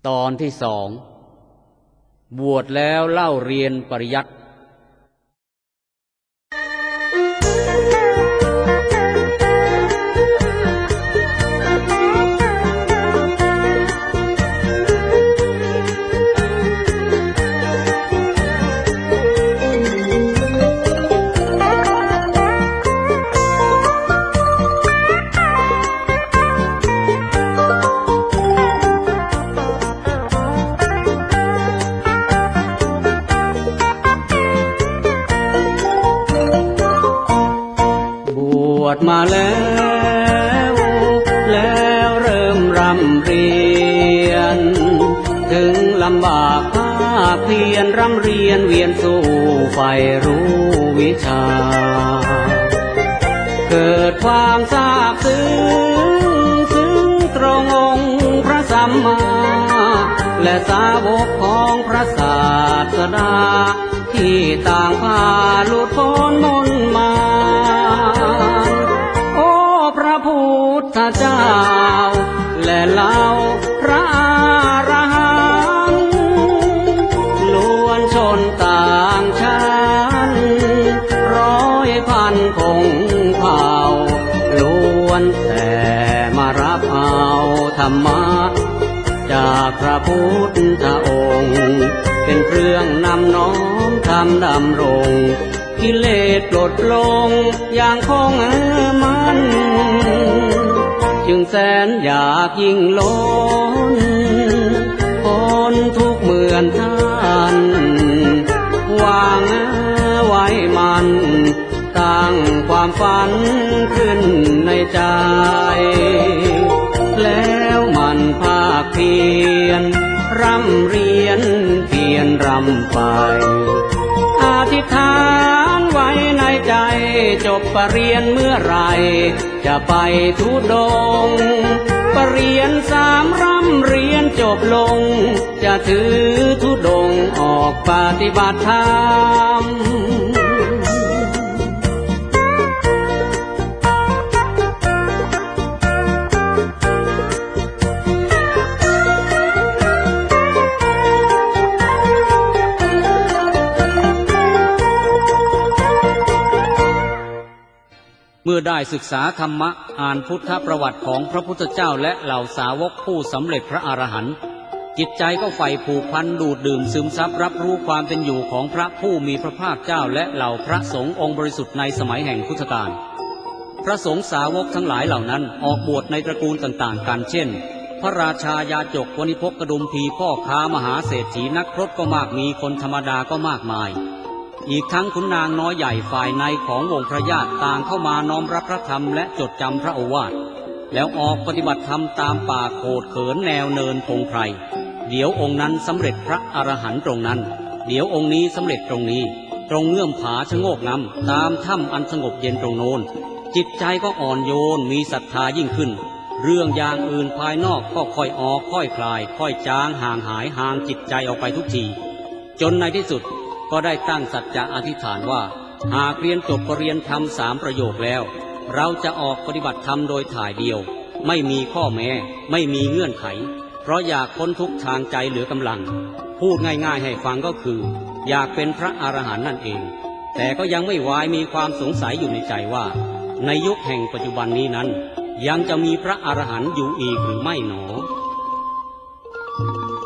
ตอนที่สองบวชแล้วเล่าเรียนปริยัติบวชมาแล้วเริ่มรำเรียนถึงลำบากภาคเพียรรำเรียนเวียนสู่ใฝ่รู้วิชาเกิดความซาบซึ้งตรงองค์พระสัมมาและสาวกของพระศาสดาที่ต่างพาหลุดพ้นมนต์มาพระพุทธเจ้าและเหล่าพระอรหันต์ล้วนชนต่างชั้นร้อยพันคงเผ่าล้วนแต่มารับเอาธรรมะจากพระพุทธองค์เป็นเครื่องนำน้อมทำดำรงกิเลสปลดลงอย่างคงมันจึงแสนอยากยิ่งล้นพ้นทุกเมื่อนท่านวางไว้มันตั้งความฝันขึ้นในใจแล้วมันภาคเพียรร่ำเรียนเพียรรำไปอธิษฐานไว้ในใจจบปรริญญาเมื่อไรจะไปทุดงค์ปรริญญา3ร่ำเรียนจบลงจะถือทุดงค์ออกปฏิบัติธรรมเมื่อได้ศึกษาธรรมะอ่านพุทธประวัติของพระพุทธเจ้าและเหล่าสาวกผู้สำเร็จพระอรหันต์จิตใจก็ใฝ่ผูกพันดูดดื่มซึมซับรับรู้ความเป็นอยู่ของพระผู้มีพระภาคเจ้าและเหล่าพระสงฆ์องค์บริสุทธิ์ในสมัยแห่งพุทธกาลพระสงฆ์สาวกทั้งหลายเหล่านั้นออกบวชในตระกูลต่างๆกันเช่นพระราชายาจกวณิพกกดุมพีพ่อค้ามหาเศรษฐีนักพรตก็มากมีคนธรรมดาก็มากมายอีกทั้งขุนนางน้อยใหญ่ฝ่ายในของวงพระญาติต่างเข้ามาน้อมรับพระธรรมและจดจำพระโอวาทแล้วออกปฏิบัติธรรมตามป่าโขดเขินแนวเนินพงไพรเดี๋ยวองค์นั้นสำเร็จพระอรหันต์ตรงนั้นเดี๋ยวองค์นี้สำเร็จตรงนี้ตรงเงื่อมผาชะโงกงำตามถ้ำอันสงบเย็นตรงโน้นจิตใจก็อ่อนโยนมีศรัทธายิ่งขึ้นเรื่องอย่างอื่นภายนอกก็ค่อยออกค่อยคลายค่อยจางห่างหายห่างจิตใจออกไปทุกทีจนในที่สุดก็ได้ตั้งสัจจะอธิษฐานว่าหากเรียนจบปรริญญาธรรม3ประโยคแล้วเราจะออกปฏิบัติธรรมโดยถ่ายเดียวไม่มีข้อแม้ไม่มีเงื่อนไขเพราะอยากพ้นทุกข์ทางใจเหลือกำลังพูดง่ายๆให้ฟังก็คืออยากเป็นพระอรหันต์นั่นเองแต่ก็ยังไม่วายมีความสงสัยอยู่ในใจว่าในยุคแห่งปัจจุบันนี้นั้นยังจะมีพระอรหันต์อยู่อีกหรือไม่หนอ